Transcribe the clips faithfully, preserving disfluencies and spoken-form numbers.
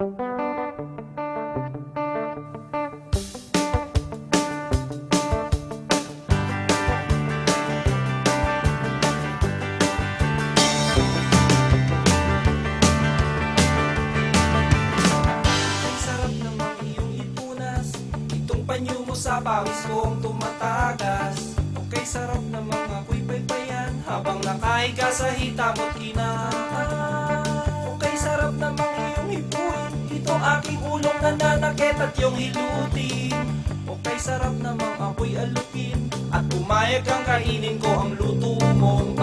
Panyo mo sa pawis kong tumatagas. Okay, sarap namang ako'y paypayan habang nakahiga sa hita mo't kinakain. Okay, sarap namang iyong hipuin itong aking ulong nananakit at iyong hilutin. Okay, sarap namang ako'y alukin at pumayag kang kainin ko ang luto mong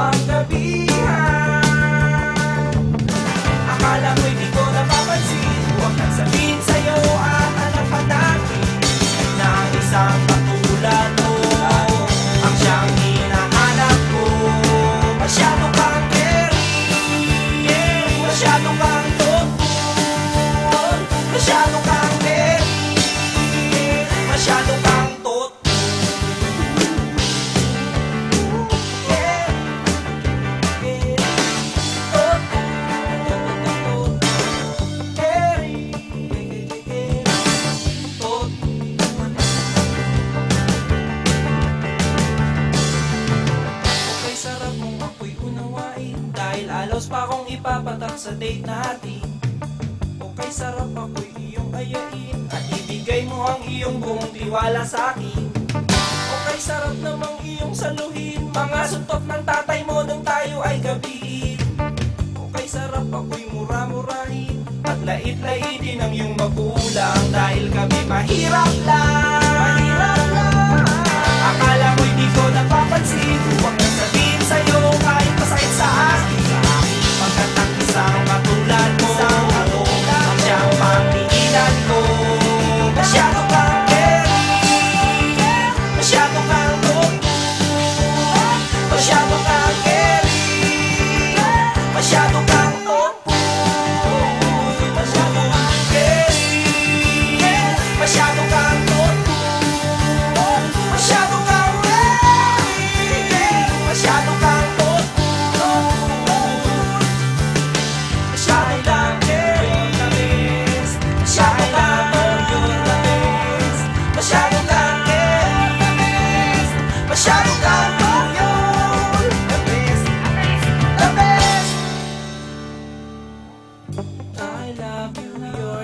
panggabihan. Akala mo'y di ko napapansin, huwag kang sabihin sa'yo at anak pa natin na isang katulad mo ang siyang hinahanap ko. Masyado kang caring, yeah, masyado kang thoughtful, masyado kang caring, yeah, masyado kang thoughtful, yeah, yeah, thoughtful, caring, yeah, thoughtful. Sarap mong ako'y unawain dahil alos pa akong ipapatak sa date natin. Okay, sarap ako'y iyong ayain at ibigay mo ang iyong buong tiwala sa akin. Okay, sarap namang iyong saluhin mga suntok ng tatay mo nung tayo ay gabihin. Okay, sarap ako'y mura-murahin at lait-laitin ang iyong magulang dahil kami mahirap lang. Mahirap lang. Akala mo'y di ko napapansin, huwag nang sabihin sa'yo kahit masakit sa akin. Pagkatang isang katulad mo ang siyang pangdiinan ko. Masyado kang caring, masyado kang thoughtful, masyado kang caring, masyado kang thoughtful, masyado kang caring, masyado kang thoughtful, masyado kang caring, masyado kang thoughtful, masyado kang caring, masyado kang thoughtful, masyado kang caring, masyado kang thoughtful, the best, the best. I love you, you're